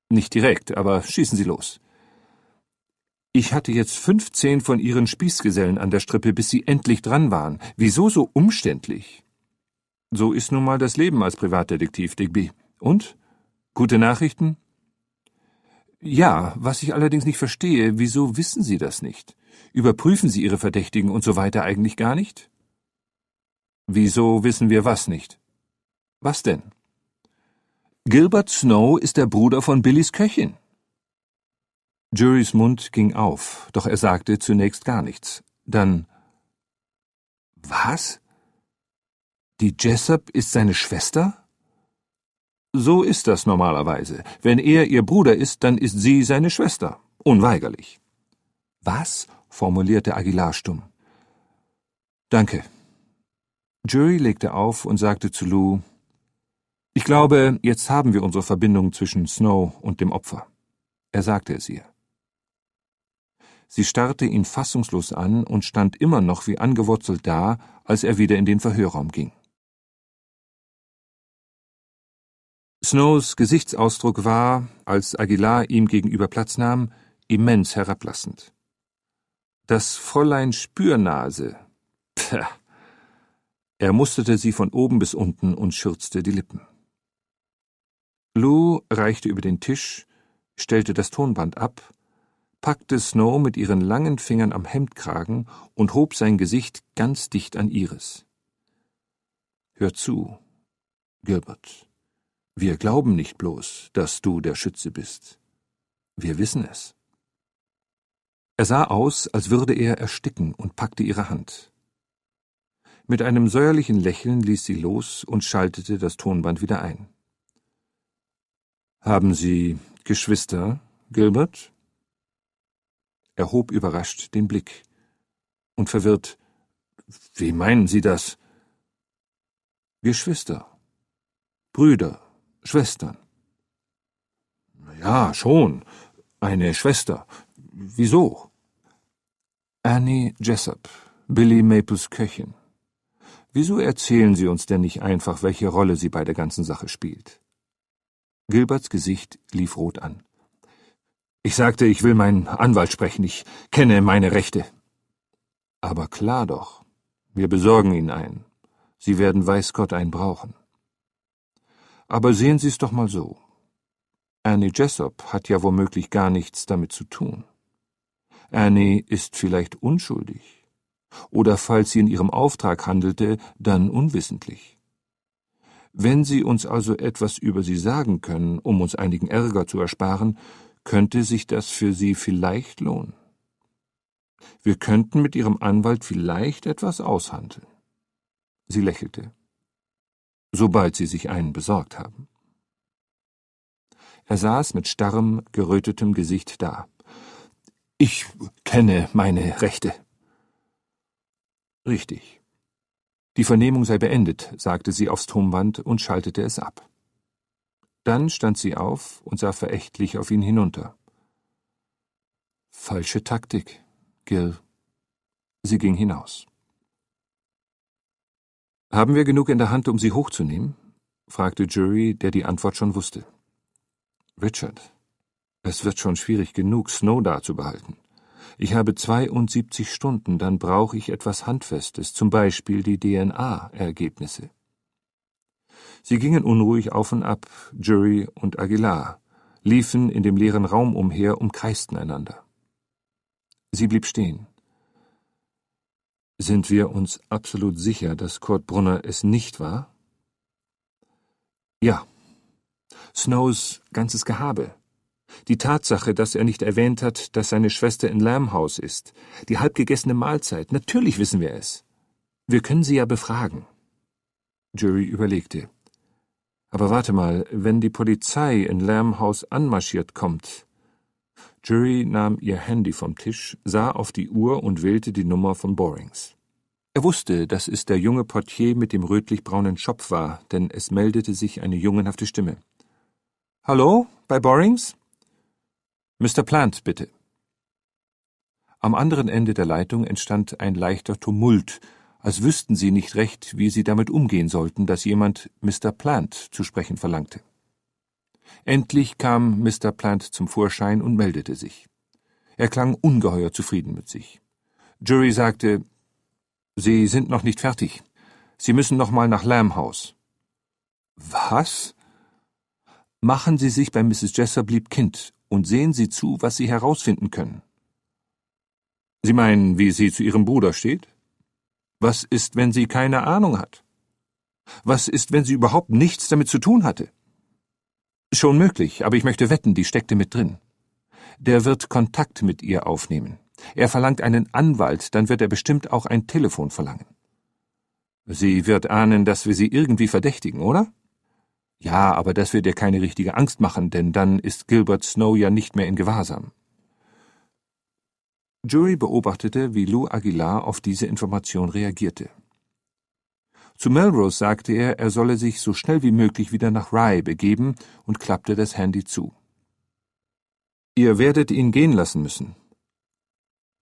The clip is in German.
Nicht direkt, aber schießen Sie los. Ich hatte jetzt 15 von Ihren Spießgesellen an der Strippe, bis Sie endlich dran waren. Wieso so umständlich? So ist nun mal das Leben als Privatdetektiv, Digby. Und? Gute Nachrichten? Ja, was ich allerdings nicht verstehe, wieso wissen Sie das nicht? Überprüfen Sie Ihre Verdächtigen und so weiter eigentlich gar nicht? Wieso wissen wir was nicht? Was denn? Gilbert Snow ist der Bruder von Billys Köchin. Jurys Mund ging auf, doch er sagte zunächst gar nichts. Dann: Was? Die Jessup ist seine Schwester? So ist das normalerweise. Wenn er ihr Bruder ist, dann ist sie seine Schwester. Unweigerlich. Was? Formulierte Aguilar stumm. Danke. Jury legte auf und sagte zu Lou: Ich glaube, jetzt haben wir unsere Verbindung zwischen Snow und dem Opfer. Er sagte es ihr. Sie starrte ihn fassungslos an und stand immer noch wie angewurzelt da, als er wieder in den Verhörraum ging. Snows Gesichtsausdruck war, als Aguilar ihm gegenüber Platz nahm, immens herablassend. Das Fräulein Spürnase. Pah. Er musterte sie von oben bis unten und schürzte die Lippen. Lou reichte über den Tisch, stellte das Tonband ab, packte Snow mit ihren langen Fingern am Hemdkragen und hob sein Gesicht ganz dicht an ihres. Hör zu, Gilbert. Wir glauben nicht bloß, dass du der Schütze bist. Wir wissen es. Er sah aus, als würde er ersticken, und packte ihre Hand. Mit einem säuerlichen Lächeln ließ sie los und schaltete das Tonband wieder ein. Haben Sie Geschwister, Gilbert? Er hob überrascht den Blick und verwirrt: Wie meinen Sie das? Geschwister, Brüder, Schwestern. Ja, schon. Eine Schwester. Wieso? Annie Jessup, Billy Maples Köchin. Wieso erzählen Sie uns denn nicht einfach, welche Rolle sie bei der ganzen Sache spielt? Gilberts Gesicht lief rot an. Ich sagte, ich will meinen Anwalt sprechen. Ich kenne meine Rechte. Aber klar doch. Wir besorgen Ihnen einen. Sie werden weiß Gott einen brauchen. Aber sehen Sie es doch mal so. Annie Jessup hat ja womöglich gar nichts damit zu tun. Annie ist vielleicht unschuldig. Oder falls sie in ihrem Auftrag handelte, dann unwissentlich. Wenn Sie uns also etwas über sie sagen können, um uns einigen Ärger zu ersparen, könnte sich das für Sie vielleicht lohnen. Wir könnten mit Ihrem Anwalt vielleicht etwas aushandeln. Sie lächelte. Sobald Sie sich einen besorgt haben. Er saß mit starrem, gerötetem Gesicht da. Ich kenne meine Rechte. Richtig. Die Vernehmung sei beendet, sagte sie aufs Tonband und schaltete es ab. Dann stand sie auf und sah verächtlich auf ihn hinunter. Falsche Taktik, Gil. Sie ging hinaus. Haben wir genug in der Hand, um sie hochzunehmen? Fragte Jury, der die Antwort schon wusste. Richard, es wird schon schwierig genug, Snow da zu behalten. Ich habe 72 Stunden, dann brauche ich etwas Handfestes, zum Beispiel die DNA-Ergebnisse. Sie gingen unruhig auf und ab, Jury und Aguilar, liefen in dem leeren Raum umher, umkreisten einander. Sie blieb stehen. Sind wir uns absolut sicher, dass Kurt Brunner es nicht war? Ja. Snows ganzes Gehabe. Die Tatsache, dass er nicht erwähnt hat, dass seine Schwester in Lamb House ist. Die halbgegessene Mahlzeit. Natürlich wissen wir es. Wir können sie ja befragen. Jury überlegte. Aber warte mal, wenn die Polizei in Lamb House anmarschiert kommt. Jury nahm ihr Handy vom Tisch, sah auf die Uhr und wählte die Nummer von Borings. Er wusste, dass es der junge Portier mit dem rötlich-braunen Schopf war, denn es meldete sich eine jungenhafte Stimme. Hallo, bei Borings? Mr. Plant, bitte. Am anderen Ende der Leitung entstand ein leichter Tumult, als wüssten sie nicht recht, wie sie damit umgehen sollten, dass jemand Mr. Plant zu sprechen verlangte. Endlich kam Mr. Plant zum Vorschein und meldete sich. Er klang ungeheuer zufrieden mit sich. Jury sagte, »Sie sind noch nicht fertig. Sie müssen noch mal nach Lamb House.« »Was?« »Machen Sie sich bei Mrs. Jessup lieb Kind und sehen Sie zu, was Sie herausfinden können.« »Sie meinen, wie sie zu Ihrem Bruder steht? Was ist, wenn sie keine Ahnung hat? Was ist, wenn sie überhaupt nichts damit zu tun hatte?« »Schon möglich, aber ich möchte wetten, die steckte mit drin. Der wird Kontakt mit ihr aufnehmen. Er verlangt einen Anwalt, dann wird er bestimmt auch ein Telefon verlangen.« »Sie wird ahnen, dass wir sie irgendwie verdächtigen, oder?« »Ja, aber das wird ihr keine richtige Angst machen, denn dann ist Gilbert Snow ja nicht mehr in Gewahrsam.« Jury beobachtete, wie Lou Aguilar auf diese Information reagierte. Zu Melrose sagte er solle sich so schnell wie möglich wieder nach Rye begeben und klappte das Handy zu. »Ihr werdet ihn gehen lassen müssen.